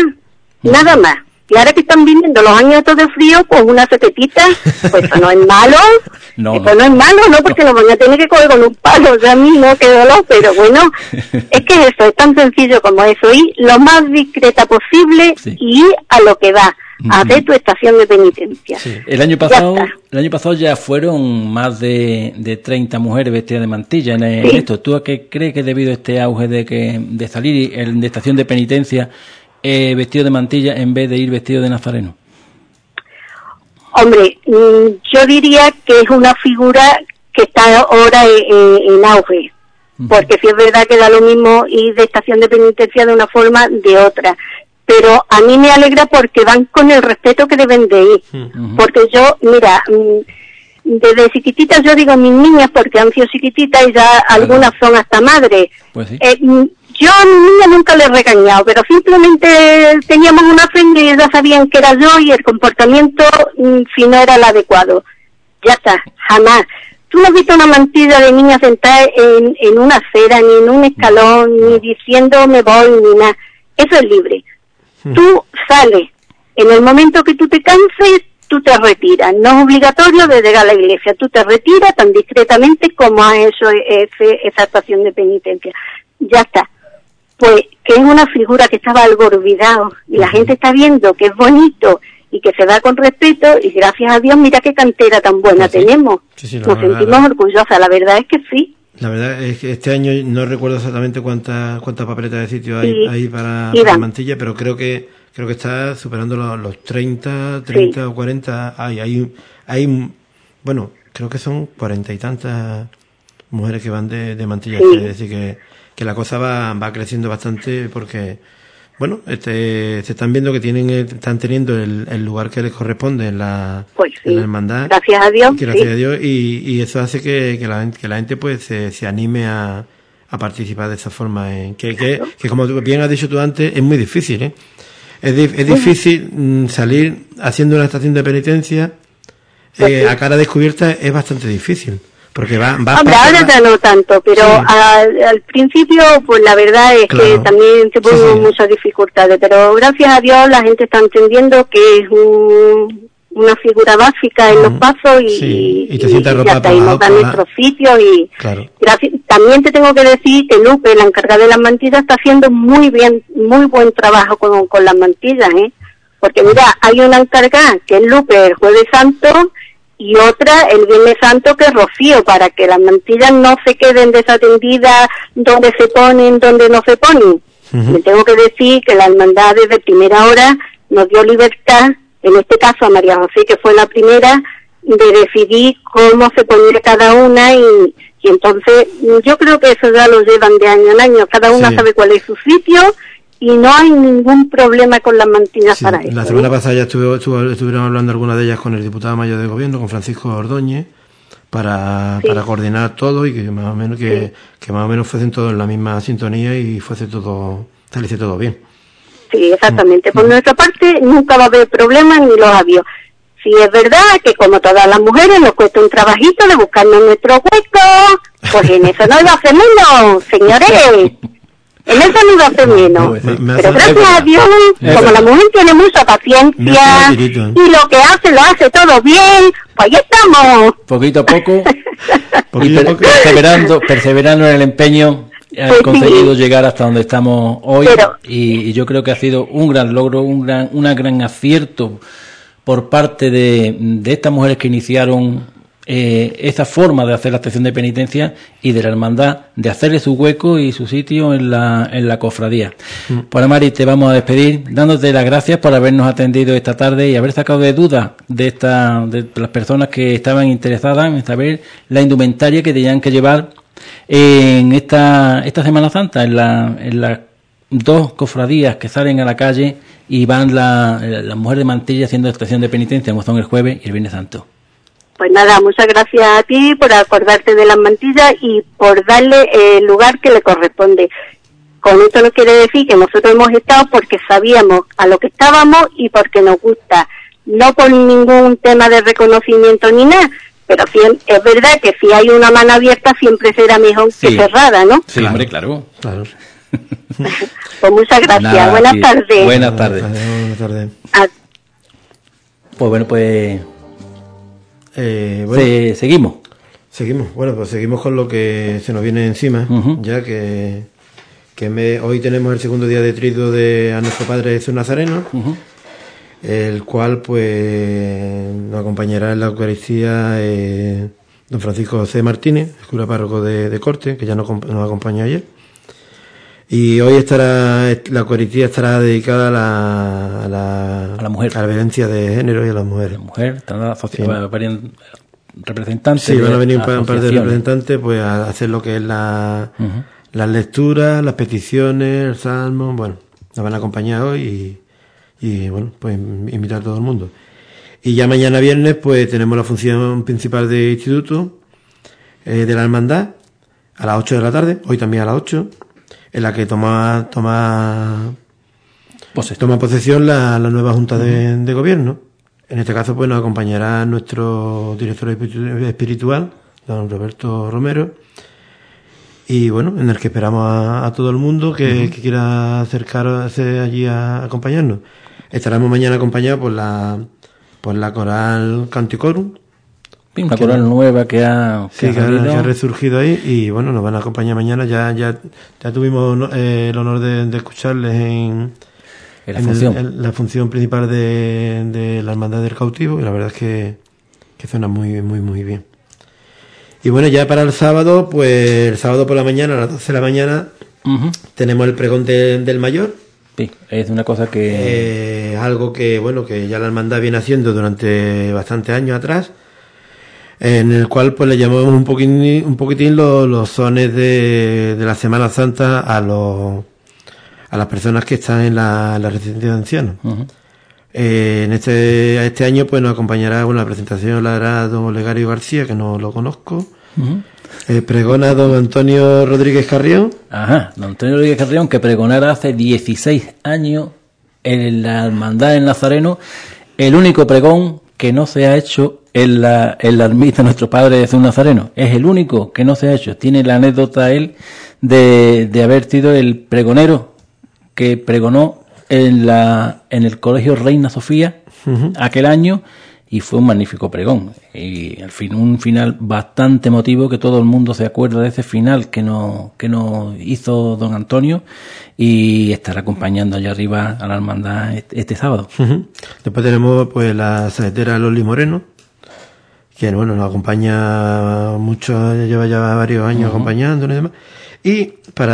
Y ahora que están viniendo los años estos de frío, pues una chaquetita, pues eso no es malo. Eso no es malo, ¿no? Porque lo van a tener que coger con un palo. O sea, a mí no, qué dolor, pero bueno, es que eso es tan sencillo como eso. Y lo más discreta posible y a lo que va. Hacer tu estación de penitencia. Sí. El año pasado ya fueron más de 30 mujeres vestidas de mantilla en esto. ¿Tú a qué crees que debido a este auge de salir de estación de penitencia vestido de mantilla en vez de ir vestido de nazareno? Hombre, yo diría que es una figura que está ahora en auge, porque sí es verdad que da lo mismo ir de estación de penitencia de una forma de otra, pero a mí me alegra porque van con el respeto que deben de ir, porque yo, mira, desde chiquititas yo digo mis niñas porque han sido chiquititas y ya algunas son hasta madres. Pues sí. Yo a mi niña nunca le he regañado, pero simplemente teníamos una frente y ellas sabían que era yo y el comportamiento si no era el adecuado. Ya está, jamás. Tú no has visto una mantilla de niña sentada en una acera, ni en un escalón, ni diciendo me voy, ni nada. Eso es libre. Tú sales. En el momento que tú te canses, tú te retiras. No es obligatorio de llegar a la iglesia. Tú te retiras tan discretamente como has hecho esa actuación de penitencia. Ya está. Pues que es una figura que estaba algo olvidado y la gente está viendo que es bonito y que se da con respeto y gracias a Dios mira qué cantera tan buena tenemos. Nos sentimos orgullosas, la verdad es que sí. La verdad es que este año no recuerdo exactamente cuántas papeletas de sitio hay para mantilla, pero creo que está superando los 30 o 40. Hay bueno, creo que son 40 y tantas mujeres que van de mantilla, es decir que la cosa va creciendo bastante porque, bueno, se están viendo que están teniendo el lugar que les corresponde en la hermandad. Gracias a Dios. Gracias a Dios y eso hace que la gente pues se anime a participar de esa forma. Que como bien has dicho tú antes, es muy difícil, ¿eh? Es difícil salir haciendo una estación de penitencia a cara descubierta, es bastante difícil. Porque hombre, ahora ya no tanto, pero al principio, pues la verdad es que también se ponen muchas dificultades, pero gracias a Dios la gente está entendiendo que es una figura básica en los pasos y te sientas arropada y nos dan nuestros sitios y también te tengo que decir que Lupe, la encargada de las mantillas, está haciendo muy buen trabajo con las mantillas, porque mira, hay una encargada que es Lupe el Jueves Santo y otra el Viernes Santo que es Rocío, para que las mantillas no se queden desatendidas donde se ponen, donde no se ponen. Me tengo que decir que la hermandad desde primera hora nos dio libertad, en este caso a María José, que fue la primera, de decidir cómo se ponía cada una y entonces yo creo que eso ya lo llevan de año en año, cada una sabe cuál es su sitio y no hay ningún problema con las mantillas para eso. La semana pasada ya estuvieron hablando algunas de ellas con el diputado mayor del gobierno, con Francisco Ordóñez, para coordinar todo y que más o menos que más o menos fuesen todos en la misma sintonía y saliese todo bien. Sí, exactamente. Por nuestra parte nunca va a haber problemas ni los avios. Sí, es verdad que como todas las mujeres nos cuesta un trabajito de buscarnos nuestro hueco, pues en eso no iba a hacer menos, señores. En eso no iba a hacer menos. Pero gracias a Dios, como la mujer tiene mucha paciencia y lo que hace, lo hace todo bien, pues ya estamos. Poquito a poco, perseverando en el empeño, has conseguido llegar hasta donde estamos hoy. Y yo creo que ha sido un gran logro, un gran acierto por parte de estas mujeres que iniciaron esta forma de hacer la estación de penitencia y de la hermandad, de hacerle su hueco y su sitio en la cofradía. Pues Mari, te vamos a despedir dándote las gracias por habernos atendido esta tarde y haber sacado de dudas de las personas que estaban interesadas en saber la indumentaria que tenían que llevar en esta Semana Santa, en las dos cofradías que salen a la calle y van las mujeres de mantilla haciendo la estación de penitencia, como son el jueves y el Viernes Santo. Pues nada, muchas gracias a ti por acordarte de las mantillas y por darle el lugar que le corresponde. Con esto no quiere decir que nosotros hemos estado porque sabíamos a lo que estábamos y porque nos gusta, no por ningún tema de reconocimiento ni nada, pero sí, es verdad que si hay una mano abierta siempre será mejor que cerrada, ¿no? Sí, claro. Hombre, claro. Pues muchas gracias. Nada, buenas tardes. Buenas tardes. Buenas tardes. Pues bueno, pues seguimos. Bueno, pues seguimos con lo que se nos viene encima, ya que hoy tenemos el segundo día de triduo a nuestro Padre Jesús Nazareno, el cual pues nos acompañará en la Eucaristía don Francisco José Martínez, el cura párroco de Corte, que ya nos acompañó ayer. Y hoy la Eucaristía estará dedicada a la mujer, a la violencia de género y a las mujeres. La mujer, varían representantes. Sí, van a venir un par de representantes pues a hacer lo que es las lecturas, las peticiones, el salmo. Bueno, nos van a acompañar hoy y bueno, pues invitar a todo el mundo. Y ya mañana viernes pues tenemos la función principal del instituto de la hermandad a las 8 de la tarde, hoy también a las 8, en la que toma posesión la nueva Junta de Gobierno. En este caso pues nos acompañará nuestro director espiritual, don Roberto Romero, y bueno, en el que esperamos a todo el mundo que quiera acercarse allí a acompañarnos. Estaremos mañana acompañados por la coral Canticorum, una coral nueva que ha resurgido ahí, y bueno, nos van a acompañar mañana. Ya tuvimos el honor de escucharles en la función principal de la Hermandad del Cautivo, y la verdad es que suena muy, muy, muy bien. Y bueno, ya para el sábado, pues el sábado por la mañana, a las 12 de la mañana, tenemos el pregón del Mayor. Sí, es una cosa que... algo que, bueno, que ya la Hermandad viene haciendo durante bastantes años atrás, en el cual pues le llamamos un poquitín los sones de la Semana Santa a las personas que están en la residencia de ancianos. En este año pues nos acompañará una presentación, la hará don Olegario García, que no lo conozco. Pregona don Antonio Rodríguez Carrión. Don Antonio Rodríguez Carrión, que pregonara hace 16 años en la Hermandad del Nazareno, el único pregón que no se ha hecho en la ermita de nuestro Padre Jesús Nazareno. Es el único que no se ha hecho. Tiene la anécdota él de haber sido el pregonero que pregonó en el Colegio Reina Sofía aquel año, y fue un magnífico pregón. Y al fin, un final bastante emotivo, que todo el mundo se acuerda de ese final que nos hizo don Antonio, y estará acompañando allá arriba a la hermandad este sábado. Después tenemos pues la saetera Loli Moreno, que bueno, nos acompaña mucho, lleva ya varios años acompañándonos y demás. Y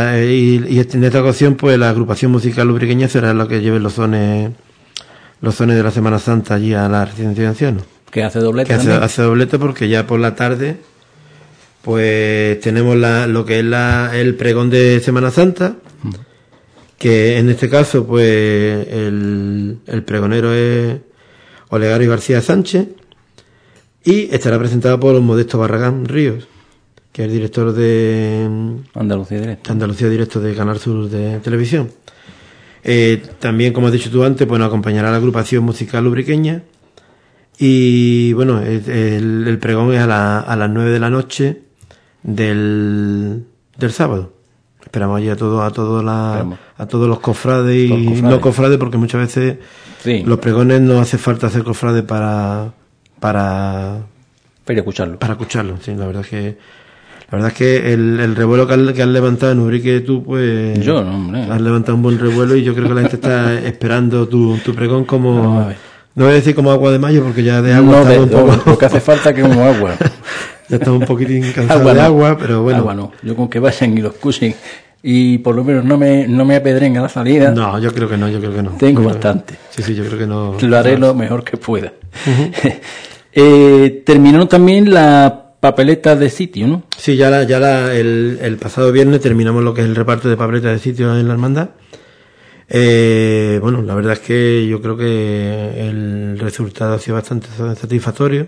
en esta ocasión pues la agrupación musical lubriqueña será la que lleve los sones de la Semana Santa allí a la residencia de ancianos. Que hace doblete. Hace doblete, porque ya por la tarde pues tenemos lo que es el pregón de Semana Santa, que en este caso pues el pregonero es Olegario García Sánchez, y estará presentado por Modesto Barragán Ríos, que es el director de Andalucía Directo de Canal Sur de Televisión. También, como has dicho tú antes, pues nos acompañará la agrupación musical lubriqueña. Y bueno, el pregón es a las 9 de la noche del sábado. Esperamos allí a todos los cofrades y no cofrades, porque muchas veces los pregones no hace falta hacer cofrades para escucharlo. Para escucharlo, sí, la verdad es que el revuelo que has levantado en Ubrique, tú pues yo no, hombre, has levantado un buen revuelo, y yo creo que la gente está esperando tu pregón como no voy a decir como agua de mayo, porque ya de agua estamos un poco. Lo que hace falta que como agua. Ya estamos un poquitín cansados de agua, pero bueno. Agua no. Yo con que vayan y lo escuchen y por lo menos no me apedren a la salida. No, yo creo que no. Tengo bastante. Sí, yo creo que no. Lo haré lo mejor que pueda. Terminaron también la papeleta de sitio, ¿no? Sí, el pasado viernes terminamos lo que es el reparto de papeletas de sitio en la hermandad. Bueno, la verdad es que yo creo que el resultado ha sido bastante satisfactorio.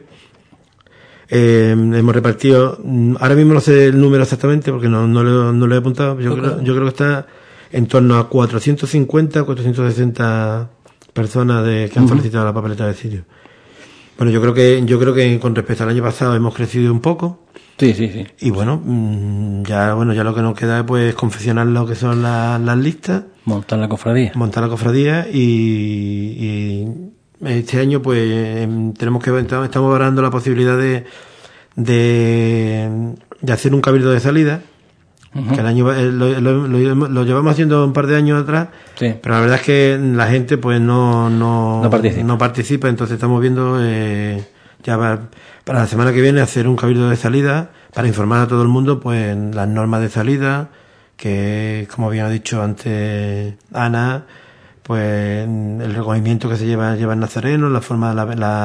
Hemos repartido, ahora mismo no sé el número exactamente porque no lo he apuntado. Yo creo que está en torno a 450-460 personas que han solicitado la papeleta de sitio. Bueno, yo creo que con respecto al año pasado hemos crecido un poco. Sí. Y bueno, ya lo que nos queda es pues confeccionar lo que son las listas. Montar la cofradía y este año pues estamos barajando la posibilidad de hacer un cabildo de salida. Que el año lo llevamos haciendo un par de años atrás, pero la verdad es que la gente pues no participa, entonces estamos viendo para la semana que viene hacer un cabildo de salida para informar a todo el mundo pues las normas de salida, que como había dicho antes Ana, pues el recogimiento que se lleva el nazareno, la forma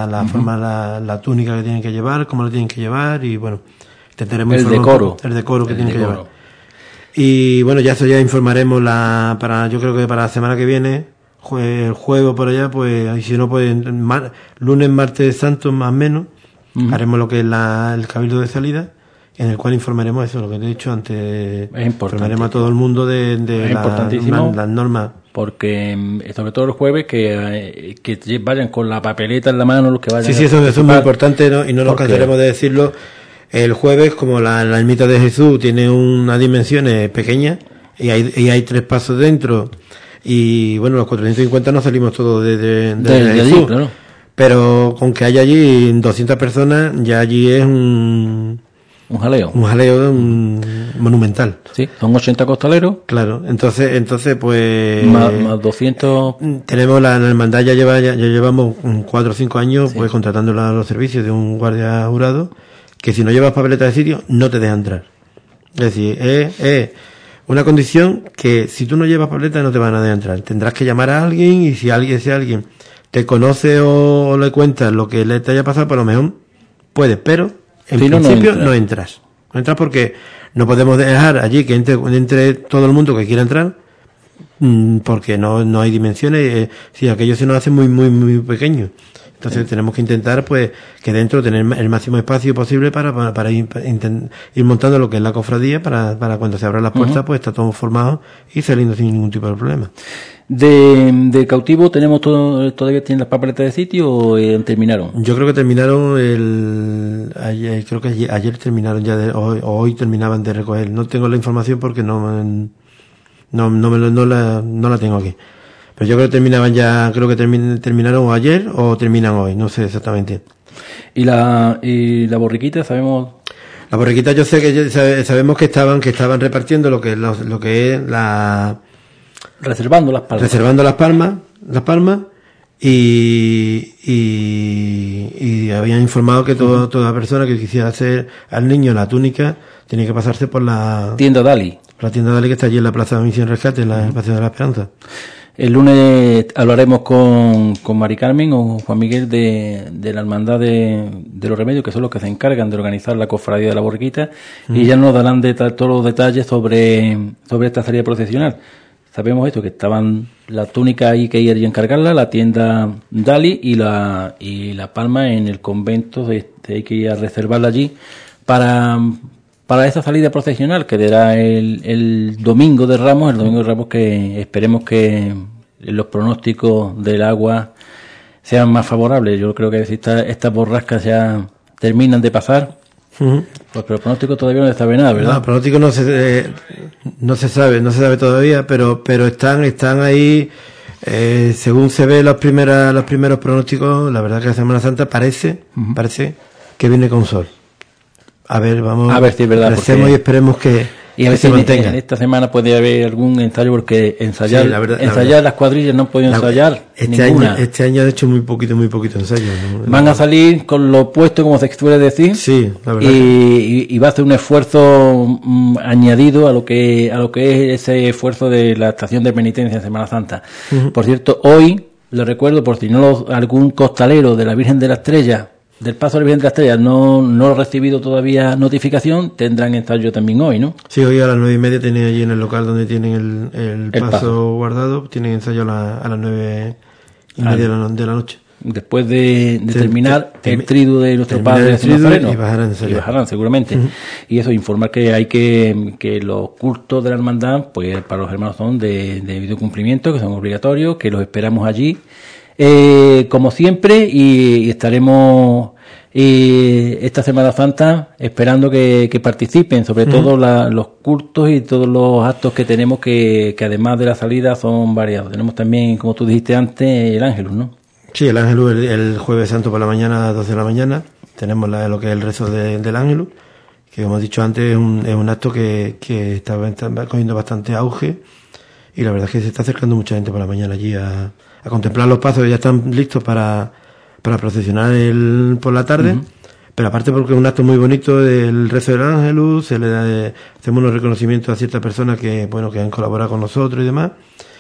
la túnica que tienen que llevar, cómo la tienen que llevar, y bueno, intentaremos el decoro que tienen que llevar. Y bueno, ya informaremos yo creo que para la semana que viene, el jueves por allá, pues, y si no, pues lunes, martes santo más o menos, haremos lo que es el cabildo de salida, en el cual informaremos eso, lo que te he dicho antes. Es importante. Informaremos a todo el mundo de las normas. Porque, sobre todo el jueves, que vayan con la papeleta en la mano, los que vayan. Sí, eso es muy importante, ¿no? Y no nos cansaremos de decirlo. El jueves, como la ermita de Jesús tiene unas dimensiones pequeñas y hay 3 pasos dentro, y bueno, los 450 no salimos todos de Jesús, allí, claro. Pero con que haya allí 200 personas, ya allí es un jaleo monumental. Sí, son 80 costaleros. Claro, entonces pues más 200. Tenemos la hermandad, ya llevamos 4 o 5 años pues contratando los servicios de un guardia jurado, que si no llevas papeleta de sitio no te deja entrar. Es decir, es una condición que si tú no llevas papeleta no te van a dejar entrar. Tendrás que llamar a alguien, y si alguien te conoce o le cuentas lo que te haya pasado, por lo mejor puedes, pero en principio no entras. No entras porque no podemos dejar allí que entre todo el mundo que quiera entrar, porque no hay dimensiones. Si aquello se nos hace muy, muy, muy pequeño. Entonces tenemos que intentar pues que dentro tener el máximo espacio posible para ir montando lo que es la cofradía, para cuando se abran las puertas pues está todo formado y saliendo sin ningún tipo de problema. ¿De cautivo tenemos todavía tienen las papeletas de sitio o terminaron? Yo creo que terminaron ayer terminaron ya hoy terminaban de recoger. No tengo la información porque no la tengo aquí. Pero yo creo que terminaron ayer o terminan hoy, no sé exactamente. ¿Y la borriquita sabemos? La borriquita yo sé que sabemos que estaban repartiendo lo que es reservando las palmas y habían informado que toda persona que quisiera hacer al niño la túnica tenía que pasarse por la tienda Dali. La tienda Dali, que está allí en la Plaza de Misión Rescate, en el Paseo de la Esperanza. El lunes hablaremos con Mari Carmen o Juan Miguel de la Hermandad de los Remedios, que son los que se encargan de organizar la cofradía de la borriquita, y ya nos darán todos los detalles sobre esta salida procesional. sabemos esto, que estaban la túnica ahí que ir y encargarla, la tienda Dali y la palma en el convento, hay que ir a reservarla allí para esa salida procesional que dará el domingo de Ramos, que esperemos que los pronósticos del agua sean más favorables. Yo creo que si estas borrascas ya terminan de pasar, pues pero el pronóstico todavía no se sabe nada, ¿verdad? No, el pronóstico no se sabe todavía, pero están ahí, según se ve los primeros pronósticos, la verdad que la Semana Santa parece que viene con sol. A ver, vamos a ver si es verdad, y esperemos que se mantenga. En esta semana puede haber algún ensayo, porque ensayar las cuadrillas no han podido ensayar ninguna. Este año han hecho muy poquito ensayo, ¿no? Van a salir con lo opuesto, como se suele decir. Sí, la verdad. Y va a ser un esfuerzo añadido a lo que es ese esfuerzo de la estación de penitencia en Semana Santa. Por cierto, hoy, lo recuerdo, por si no algún costalero de la Virgen de la Estrella, del Paso de la Virgen de la Estrella, no ha recibido todavía notificación, tendrán ensayo también hoy, ¿no? Sí, hoy a las 9:30 tienen allí en el local donde tienen el paso guardado, tienen ensayo a las 9:30 de la noche. Después de terminar el triduo de nuestro Padre Nazareno, y bajarán seguramente. Y eso, informar que hay que los cultos de la hermandad, pues para los hermanos son de debido cumplimiento, que son obligatorios, que los esperamos allí. Como siempre, y estaremos esta Semana Santa esperando que participen, sobre todo los cultos y todos los actos que tenemos, que además de la salida son variados. Tenemos también, como tú dijiste antes, el Ángelus, ¿no? Sí, el Ángelus el Jueves Santo por la mañana, a las 12 de la mañana. Tenemos lo que es el rezo del Ángelus, que como he dicho antes es un acto que está cogiendo bastante auge, y la verdad es que se está acercando mucha gente por la mañana allí a contemplar los pasos, que ya están listos para procesionar por la tarde. Pero aparte, porque es un acto muy bonito, el rezo del Ángelus, hacemos unos reconocimientos a ciertas personas que han colaborado con nosotros y demás,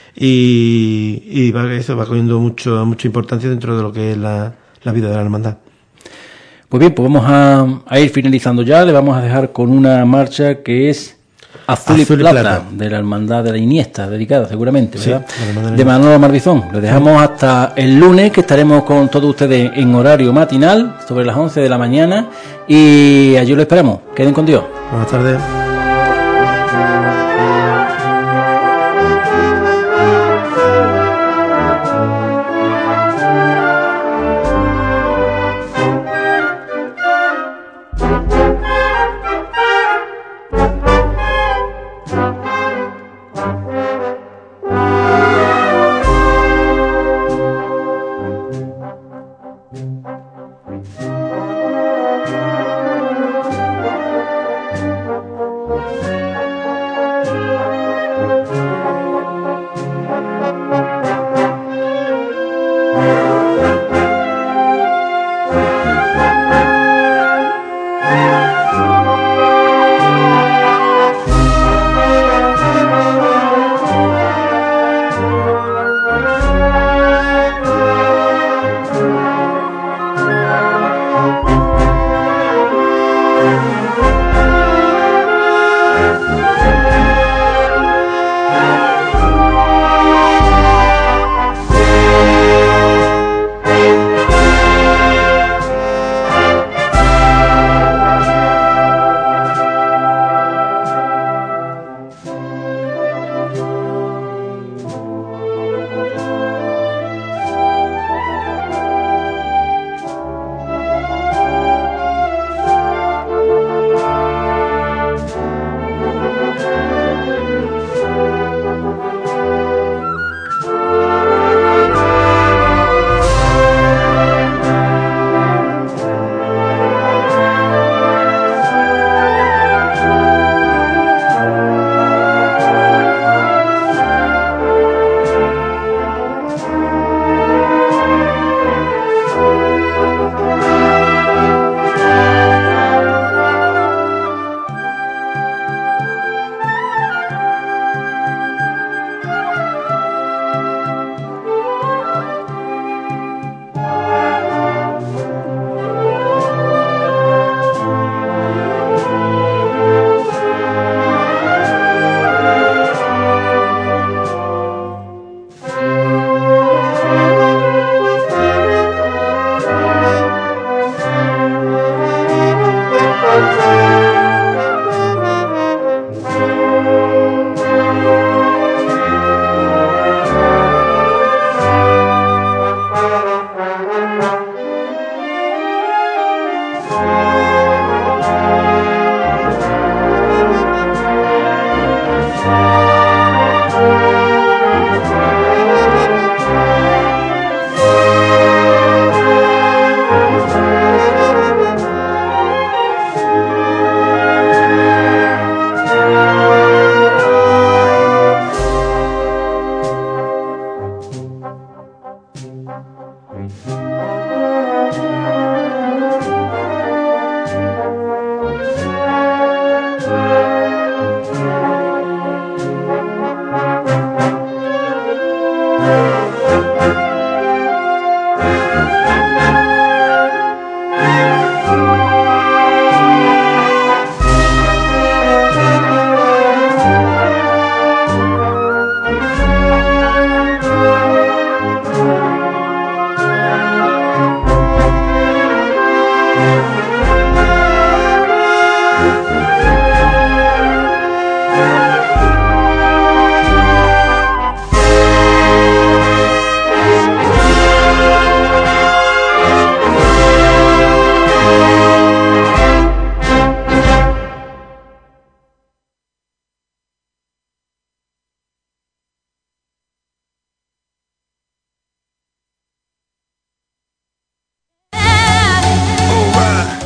y eso va cogiendo mucha importancia dentro de lo que es la vida de la hermandad. Pues bien, pues vamos a ir finalizando ya. Le vamos a dejar con una marcha que es Azul y Plata, de la Hermandad de la Iniesta, dedicada seguramente, ¿verdad? Sí, de Manolo Marbizón. Lo dejamos hasta el lunes, que estaremos con todos ustedes en horario matinal, sobre las 11 de la mañana, y allí lo esperamos. Queden con Dios. Buenas tardes.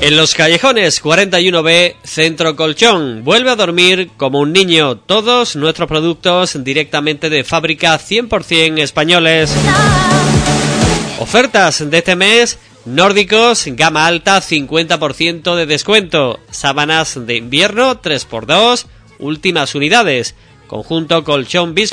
En Los Callejones 41B, Centro Colchón. Vuelve a dormir como un niño. Todos nuestros productos directamente de fábrica 100% españoles. Ofertas de este mes: nórdicos, gama alta, 50% de descuento. Sábanas de invierno, 3x2, últimas unidades. Conjunto colchón bis